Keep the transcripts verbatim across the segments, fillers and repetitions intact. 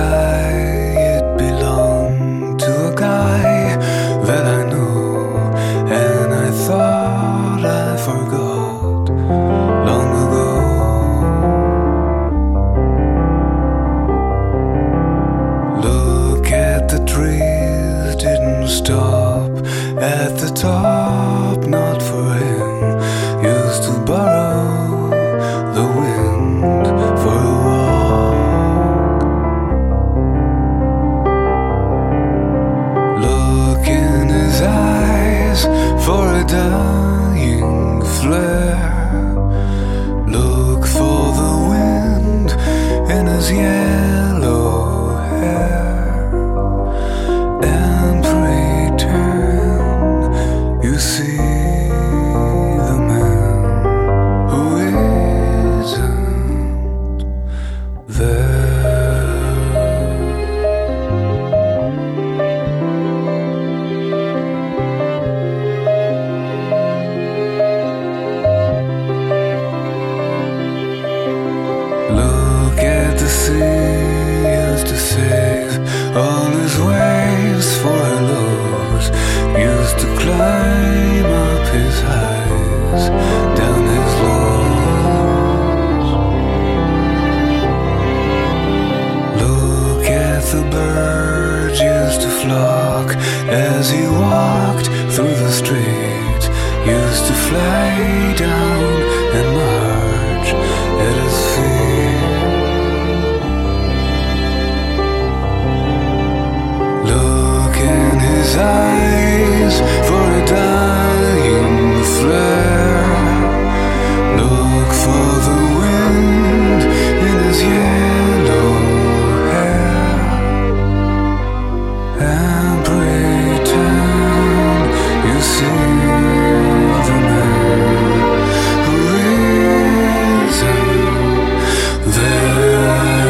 sky, it belonged to a guy that I know, and I thought I forgot long ago. Look at the trees, didn't stop at the top, not for him. Used to borrow the wind for a walk. Look in his eyes for a dying flare. Look for the wind in his yellow hair, and pretend you see used to save all his waves for her lows, used to climb up his highs, down his lows. Look at the birds used to flock as he walked through the street, used to fly down and march at his feet. His eyes for a dying flare. Look for the wind in his yellow hair, and pretend you see the man who isn't there.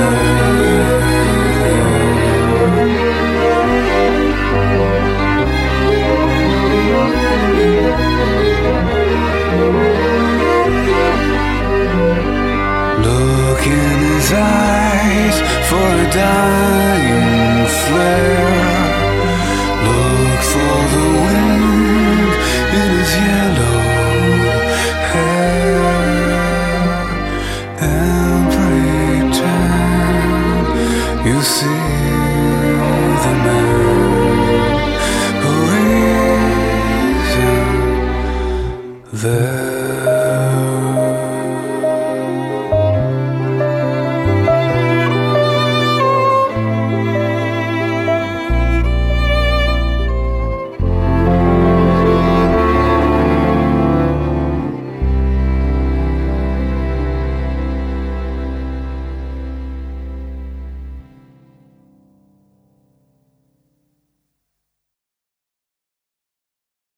Look in his eyes for a dying flare. Look for the wind in his yellow hair, and pretend you see the man who isn't there.